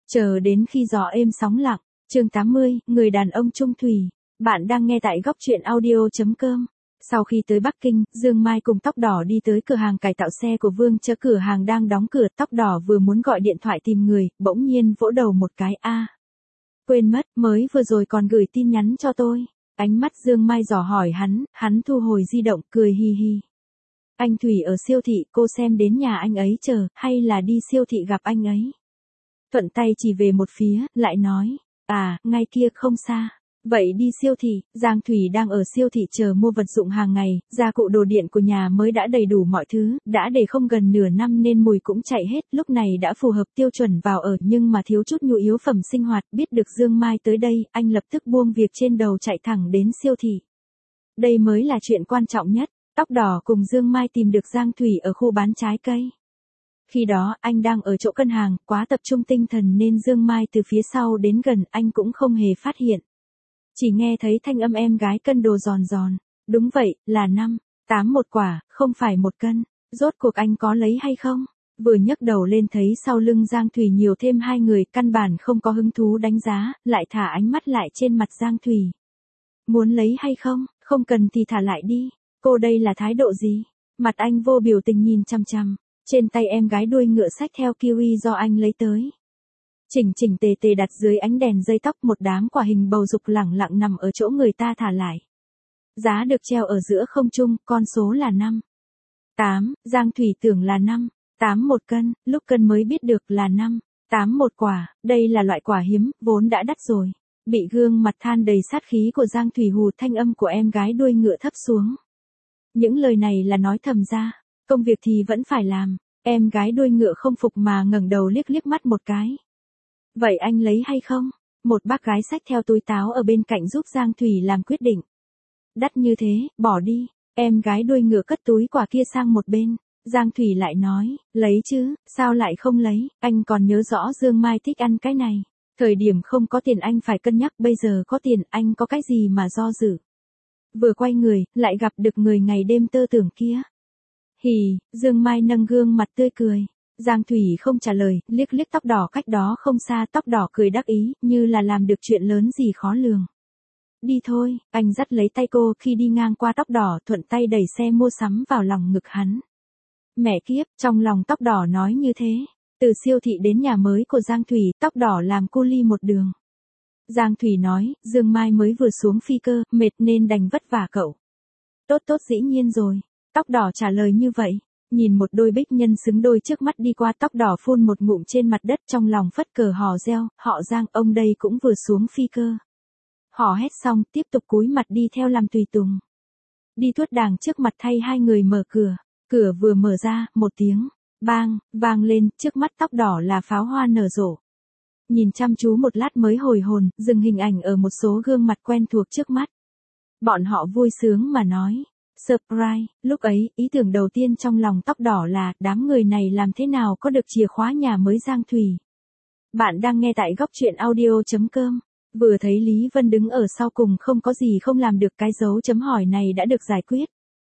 Chờ đến khi gió êm sóng lặng, chương 80, người đàn ông trung thủy. Bạn đang nghe tại góc truyện audio.com. Sau khi tới Bắc Kinh, Dương Mai cùng Tóc Đỏ đi tới cửa hàng cải tạo xe của Vương Chớ, cửa hàng đang đóng cửa. Tóc Đỏ vừa muốn gọi điện thoại tìm người, bỗng nhiên vỗ đầu một cái. Quên mất, mới vừa rồi còn gửi tin nhắn cho tôi. Ánh mắt Dương Mai dò hỏi hắn thu hồi di động, cười hi hi. Anh Thủy ở siêu thị, cô xem đến nhà anh ấy chờ, hay là đi siêu thị gặp anh ấy? Thuận tay chỉ về một phía, lại nói, ngay kia không xa. Vậy đi siêu thị. Giang Thủy đang ở siêu thị chờ mua vật dụng hàng ngày, gia cụ đồ điện của nhà mới đã đầy đủ mọi thứ, đã để không gần nửa năm nên mùi cũng chạy hết, lúc này đã phù hợp tiêu chuẩn vào ở nhưng mà thiếu chút nhu yếu phẩm sinh hoạt. Biết được Dương Mai tới đây, anh lập tức buông việc trên đầu chạy thẳng đến siêu thị. Đây mới là chuyện quan trọng nhất. Tóc Đỏ cùng Dương Mai tìm được Giang Thủy ở khu bán trái cây. Khi đó, anh đang ở chỗ cân hàng, quá tập trung tinh thần nên Dương Mai từ phía sau đến gần, anh cũng không hề phát hiện. Chỉ nghe thấy thanh âm em gái cân đồ giòn giòn. Đúng vậy, là 5, 8 một quả, không phải 1 cân. Rốt cuộc anh có lấy hay không? Vừa nhấc đầu lên thấy sau lưng Giang Thủy nhiều thêm 2 người, căn bản không có hứng thú đánh giá, lại thả ánh mắt lại trên mặt Giang Thủy. Muốn lấy hay không? Không cần thì thả lại đi. Cô đây là thái độ gì? Mặt anh vô biểu tình nhìn chằm chằm. Trên tay em gái đuôi ngựa xách theo kiwi do anh lấy tới. Chỉnh chỉnh tề tề đặt dưới ánh đèn dây tóc, một đám quả hình bầu dục lẳng lặng nằm ở chỗ người ta thả lại. Giá được treo ở giữa không trung, con số là 5, 8, Giang Thủy tưởng là 5, 8 1 cân, lúc cân mới biết được là 5, 8 1 quả, đây là loại quả hiếm, vốn đã đắt rồi. Bị gương mặt than đầy sát khí của Giang Thủy hù, thanh âm của em gái đuôi ngựa thấp xuống. Những lời này là nói thầm ra, công việc thì vẫn phải làm. Em gái đuôi ngựa không phục mà ngẩng đầu liếc liếc mắt một cái. Vậy anh lấy hay không? Một bác gái xách theo túi táo ở bên cạnh giúp Giang Thủy làm quyết định. Đắt như thế, bỏ đi. Em gái đuôi ngựa cất túi quả kia sang một bên. Giang Thủy lại nói, lấy chứ, sao lại không lấy, anh còn nhớ rõ Dương Mai thích ăn cái này. Thời điểm không có tiền anh phải cân nhắc, bây giờ có tiền anh có cái gì mà do dự. Vừa quay người, lại gặp được người ngày đêm tơ tưởng kia. Hì, Dương Mai nâng gương mặt tươi cười. Giang Thủy không trả lời, liếc liếc Tóc Đỏ cách đó không xa. Tóc Đỏ cười đắc ý, như là làm được chuyện lớn gì khó lường. Đi thôi, anh dắt lấy tay cô, khi đi ngang qua Tóc Đỏ thuận tay đẩy xe mua sắm vào lòng ngực hắn. Mẹ kiếp, trong lòng Tóc Đỏ nói như thế. Từ siêu thị đến nhà mới của Giang Thủy, Tóc Đỏ làm cu li một đường. Giang Thủy nói, Dương Mai mới vừa xuống phi cơ, mệt nên đành vất vả cậu. Tốt dĩ nhiên rồi. Tóc Đỏ trả lời như vậy. Nhìn một đôi bích nhân xứng đôi trước mắt đi qua, Tóc Đỏ phun một ngụm trên mặt đất, trong lòng phất cờ hò reo, họ Giang, ông đây cũng vừa xuống phi cơ. Hò hét xong, tiếp tục cúi mặt đi theo làm tùy tùng. Đi tuốt đàng trước mặt thay 2 người mở cửa. Cửa vừa mở ra, một tiếng bang vang lên, trước mắt Tóc Đỏ là pháo hoa nở rộ. Nhìn chăm chú một lát mới hồi hồn, dừng hình ảnh ở một số gương mặt quen thuộc trước mắt. Bọn họ vui sướng mà nói. Surprise, lúc ấy, ý tưởng đầu tiên trong lòng Tóc Đỏ là, đám người này làm thế nào có được chìa khóa nhà mới Giang Thủy. Bạn đang nghe tại góc truyện audio.com. Vừa thấy Lý Vân đứng ở sau cùng không có gì không làm được, cái dấu chấm hỏi này đã được giải quyết.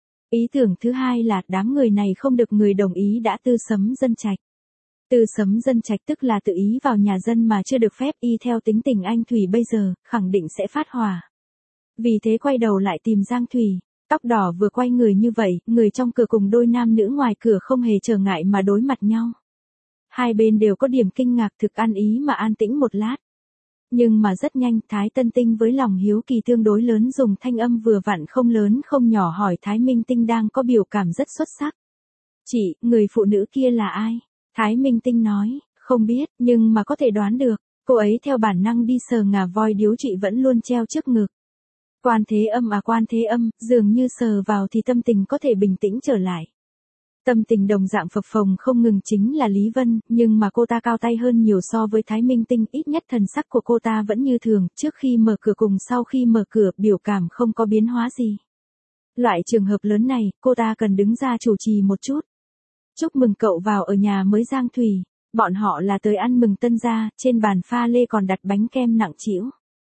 Ý tưởng thứ hai là, đám người này không được người đồng ý đã tư sấm dân trạch. Tư sấm dân trạch tức là tự ý vào nhà dân mà chưa được phép, y theo tính tình anh Thủy bây giờ, khẳng định sẽ phát hỏa. Vì thế quay đầu lại tìm Giang Thủy. Tóc Đỏ vừa quay người như vậy, người trong cửa cùng đôi nam nữ ngoài cửa không hề trở ngại mà đối mặt nhau. Hai bên đều có điểm kinh ngạc, thực ăn ý mà an tĩnh một lát. Nhưng mà rất nhanh, Thái Tân Tinh với lòng hiếu kỳ tương đối lớn dùng thanh âm vừa vặn không lớn không nhỏ hỏi Thái Minh Tinh đang có biểu cảm rất xuất sắc. Chị, người phụ nữ kia là ai? Thái Minh Tinh nói, không biết, nhưng mà có thể đoán được. Cô ấy theo bản năng đi sờ ngà voi điếu chị vẫn luôn treo trước ngực. Quan Thế Âm, dường như sờ vào thì tâm tình có thể bình tĩnh trở lại. Tâm tình đồng dạng phập phồng không ngừng chính là Lý Vân, nhưng mà cô ta cao tay hơn nhiều so với Thái Minh Tinh, ít nhất thần sắc của cô ta vẫn như thường, trước khi mở cửa cùng sau khi mở cửa, biểu cảm không có biến hóa gì. Loại trường hợp lớn này, cô ta cần đứng ra chủ trì một chút. Chúc mừng cậu vào ở nhà mới Giang Thủy. Bọn họ là tới ăn mừng tân gia, trên bàn pha lê còn đặt bánh kem nặng trĩu.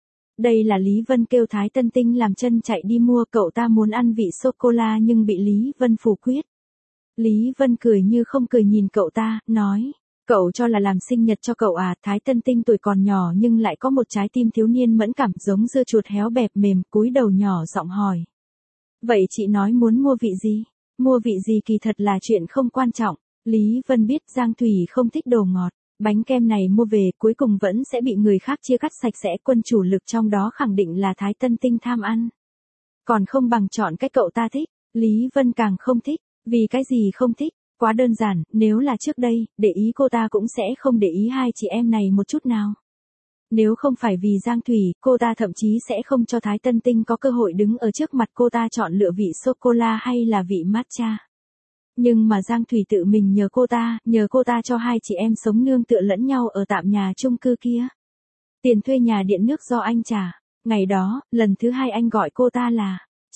Đây là Lý Vân kêu Thái Tân Tinh làm chân chạy đi mua, cậu ta muốn ăn vị sô-cô-la nhưng bị Lý Vân phủ quyết. Lý Vân cười như không cười nhìn cậu ta, nói, Cậu cho là làm sinh nhật cho cậu à? Thái Tân Tinh tuổi còn nhỏ nhưng lại có một trái tim thiếu niên mẫn cảm giống dưa chuột héo bẹp mềm, cúi đầu nhỏ giọng hỏi. Vậy chị nói muốn mua vị gì? Mua vị gì kỳ thật là chuyện không quan trọng. Lý Vân biết Giang Thủy không thích đồ ngọt. Bánh kem này mua về cuối cùng vẫn sẽ bị người khác chia cắt sạch sẽ. Quân chủ lực trong đó khẳng định là Thái Tân Tinh tham ăn. Còn không bằng chọn cái cậu ta thích. Lý Vân càng không thích. Vì cái gì không thích? Quá đơn giản, nếu là trước đây, để ý cô ta cũng sẽ không để ý hai chị em này một chút nào. Nếu không phải vì Giang Thủy, cô ta thậm chí sẽ không cho Thái Tân Tinh có cơ hội đứng ở trước mặt cô ta chọn lựa vị sô-cô-la hay là vị matcha. Nhưng mà Giang Thủy tự mình nhờ cô ta cho hai chị em sống nương tựa lẫn nhau ở tạm nhà chung cư kia. Tiền thuê nhà điện nước do anh trả. Ngày đó, lần thứ hai anh gọi cô ta là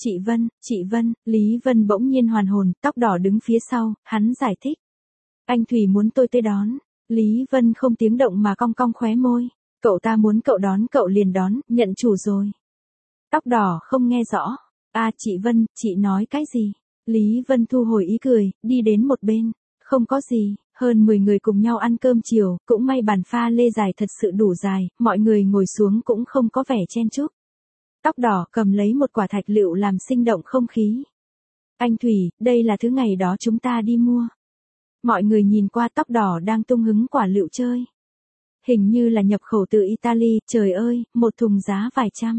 chị Vân, Lý Vân bỗng nhiên hoàn hồn, tóc đỏ đứng phía sau, hắn giải thích. Anh Thủy muốn tôi tới đón. Lý Vân không tiếng động mà cong cong khóe môi. Cậu ta muốn cậu đón cậu liền đón, nhận chủ rồi. Tóc đỏ không nghe rõ. À chị Vân, chị nói cái gì? Lý Vân thu hồi ý cười, đi đến một bên. Không có gì, hơn 10 người cùng nhau ăn cơm chiều, cũng may bàn pha lê dài thật sự đủ dài, mọi người ngồi xuống cũng không có vẻ chen chúc. Tóc đỏ cầm lấy một quả thạch lựu làm sinh động không khí. Anh Thủy, đây là thứ ngày đó chúng ta đi mua. Mọi người nhìn qua tóc đỏ đang tung hứng quả lựu chơi. Hình như là nhập khẩu từ Italy, trời ơi, một thùng giá vài trăm.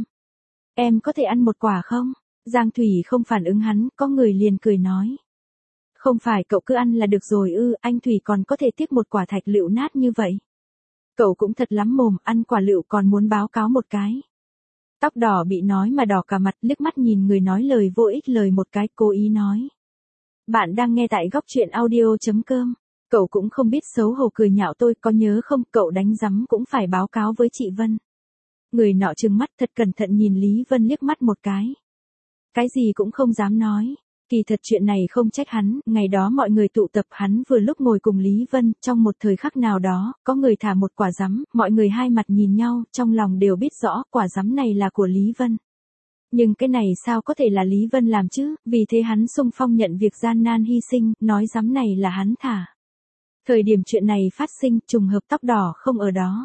Em có thể ăn một quả không? Giang Thủy không phản ứng hắn, có người liền cười nói. Không phải cậu cứ ăn là được rồi ư, anh Thủy còn có thể tiếc một quả thạch lựu nát như vậy. Cậu cũng thật lắm mồm, ăn quả lựu còn muốn báo cáo một cái. Tóc đỏ bị nói mà đỏ cả mặt, liếc mắt nhìn người nói lời vô ích lời một cái, cố ý nói. Bạn đang nghe tại góc truyện audio.com. Cậu cũng không biết xấu hổ cười nhạo tôi, có nhớ không, cậu đánh rắm cũng phải báo cáo với chị Vân. Người nọ trừng mắt thật cẩn thận nhìn Lý Vân liếc mắt một cái. Cái gì cũng không dám nói. Kỳ thật chuyện này không trách hắn, ngày đó mọi người tụ tập hắn vừa lúc ngồi cùng Lý Vân, trong một thời khắc nào đó, có người thả một quả rắm, mọi người hai mặt nhìn nhau, trong lòng đều biết rõ quả rắm này là của Lý Vân. Nhưng cái này sao có thể là Lý Vân làm chứ, vì thế hắn xung phong nhận việc gian nan hy sinh, nói rắm này là hắn thả. Thời điểm chuyện này phát sinh, trùng hợp tóc đỏ không ở đó.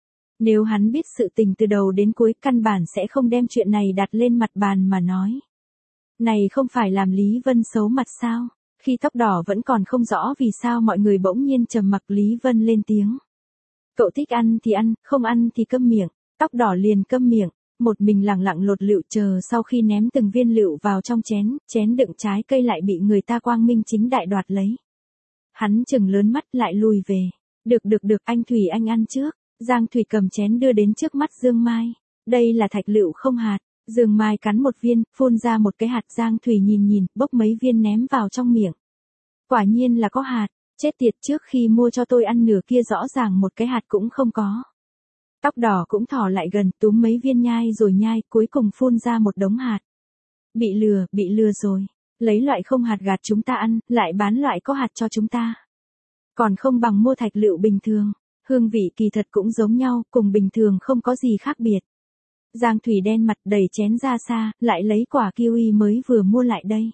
Nếu hắn biết sự tình từ đầu đến cuối, căn bản sẽ không đem chuyện này đặt lên mặt bàn mà nói. Này không phải làm Lý Vân xấu mặt sao? Khi tóc đỏ vẫn còn không rõ vì sao mọi người bỗng nhiên trầm mặc, Lý Vân lên tiếng. Cậu thích ăn thì ăn, không ăn thì câm miệng. Tóc đỏ liền câm miệng, một mình lẳng lặng lột lựu chờ sau khi ném từng viên lựu vào trong chén đựng trái cây lại bị người ta quang minh chính đại đoạt lấy. Hắn chừng lớn mắt lại lùi về. Được, anh Thủy anh ăn trước. Giang Thủy cầm chén đưa đến trước mắt Dương Mai. Đây là thạch lựu không hạt. Dương Mai cắn một viên, phun ra một cái hạt. Giang Thủy nhìn, bốc mấy viên ném vào trong miệng. Quả nhiên là có hạt, chết tiệt, trước khi mua cho tôi ăn nửa kia rõ ràng một cái hạt cũng không có. Tóc đỏ cũng thò lại gần, túm mấy viên nhai rồi nhai, cuối cùng phun ra một đống hạt. Bị lừa rồi, lấy loại không hạt gạt chúng ta ăn, lại bán loại có hạt cho chúng ta. Còn không bằng mua thạch lựu bình thường, hương vị kỳ thật cũng giống nhau, cùng bình thường không có gì khác biệt. Giang Thủy đen mặt đẩy chén ra xa, lại lấy quả kiwi mới vừa mua lại đây.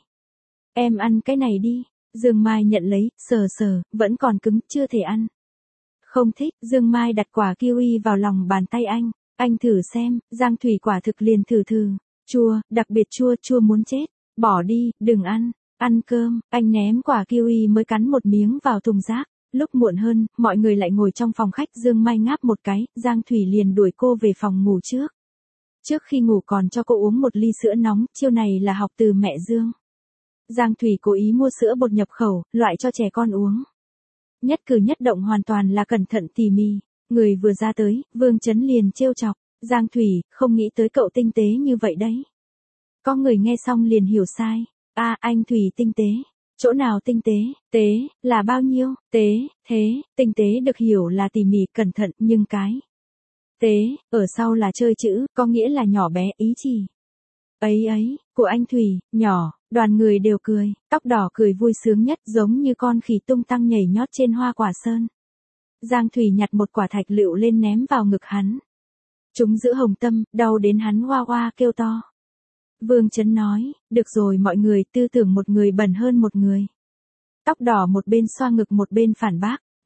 Em ăn cái này đi. Dương Mai nhận lấy, sờ, vẫn còn cứng, chưa thể ăn. Không thích, Dương Mai đặt quả kiwi vào lòng bàn tay anh thử xem. Giang Thủy quả thực liền thử, chua, đặc biệt chua muốn chết. Bỏ đi, đừng ăn cơm. Anh ném quả kiwi mới cắn một miếng vào thùng rác. Lúc muộn hơn, mọi người lại ngồi trong phòng khách, Dương Mai ngáp một cái, Giang Thủy liền đuổi cô về phòng ngủ trước. Trước khi ngủ còn cho cô uống một ly sữa nóng, chiêu này là học từ mẹ Dương. Giang Thủy cố ý mua sữa bột nhập khẩu, loại cho trẻ con uống. Nhất cử nhất động hoàn toàn là cẩn thận tỉ mỉ. Người vừa ra tới, Vương Chấn liền trêu chọc. Giang Thủy, không nghĩ tới cậu tinh tế như vậy đấy. Có người nghe xong liền hiểu sai. Anh Thủy tinh tế. Chỗ nào tinh tế? Tế, là bao nhiêu? Tế, thế, tinh tế được hiểu là tỉ mỉ cẩn thận, nhưng cái tế, ở sau là chơi chữ, có nghĩa là nhỏ bé, ý chỉ. Ấy, của anh Thủy, nhỏ, đoàn người đều cười, tóc đỏ cười vui sướng nhất giống như con khỉ tung tăng nhảy nhót trên hoa quả sơn. Giang Thủy nhặt một quả thạch lựu lên ném vào ngực hắn. Chúng giữ hồng tâm, đau đến hắn hoa hoa kêu to. Vương Chấn nói, được rồi mọi người, tư tưởng một người bẩn hơn một người. Tóc đỏ một bên xoa ngực một bên phản bác,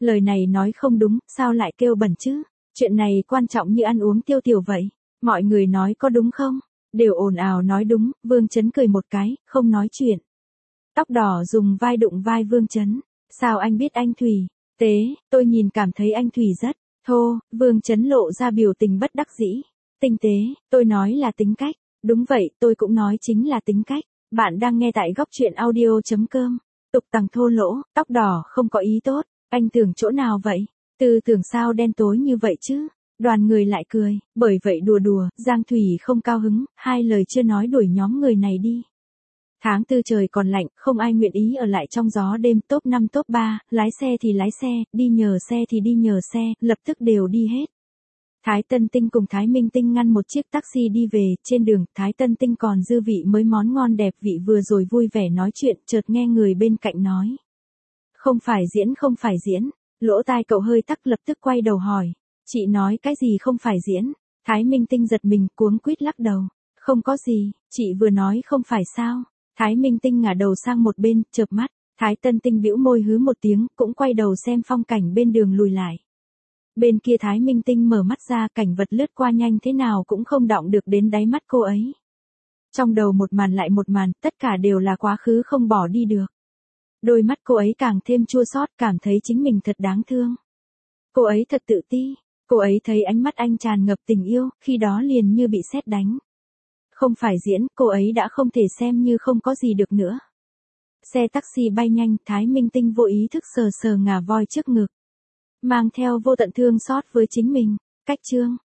Lời này nói không đúng, sao lại kêu bẩn chứ? Chuyện này quan trọng như ăn uống tiêu tiểu vậy. Mọi người nói có đúng không? Đều ồn ào nói đúng, Vương Chấn cười một cái, không nói chuyện. Tóc đỏ dùng vai đụng vai Vương Chấn. Sao anh biết anh Thủy? Tế, tôi nhìn cảm thấy anh Thủy rất thô, Vương Chấn lộ ra biểu tình bất đắc dĩ. Tinh tế, tôi nói là tính cách. Đúng vậy, tôi cũng nói chính là tính cách. Bạn đang nghe tại góc truyện audio.com. Tục tằng thô lỗ, tóc đỏ không có ý tốt. Anh tưởng chỗ nào vậy? Tư tưởng sao đen tối như vậy chứ? Đoàn người lại cười, bởi vậy đùa đùa, Giang Thủy không cao hứng, hai lời chưa nói đuổi nhóm người này đi. Tháng tư trời còn lạnh, không ai nguyện ý ở lại trong gió đêm. Top 5 top 3, lái xe thì lái xe, đi nhờ xe thì đi nhờ xe, lập tức đều đi hết. Thái Tân Tinh cùng Thái Minh Tinh ngăn một chiếc taxi đi về, trên đường, Thái Tân Tinh còn dư vị mấy món ngon đẹp vị vừa rồi vui vẻ nói chuyện, chợt nghe người bên cạnh nói. Không phải diễn, lỗ tai cậu hơi tắc lập tức quay đầu hỏi. Chị nói cái gì không phải diễn? Thái Minh Tinh giật mình cuống quýt lắc đầu. Không có gì, chị vừa nói không phải sao? Thái Minh Tinh ngả đầu sang một bên, chợp mắt. Thái Tân Tinh bĩu môi hứ một tiếng, cũng quay đầu xem phong cảnh bên đường lùi lại. Bên kia Thái Minh Tinh mở mắt ra, cảnh vật lướt qua nhanh thế nào cũng không đọng được đến đáy mắt cô ấy. Trong đầu một màn lại một màn, tất cả đều là quá khứ không bỏ đi được. Đôi mắt cô ấy càng thêm chua xót, cảm thấy chính mình thật đáng thương. Cô ấy thật tự ti, cô ấy thấy ánh mắt anh tràn ngập tình yêu, khi đó liền như bị sét đánh. Không phải diễn, cô ấy đã không thể xem như không có gì được nữa. Xe taxi bay nhanh, Thái Minh Tinh vô ý thức sờ sờ ngà voi trước ngực. Mang theo vô tận thương xót với chính mình. Cách chương.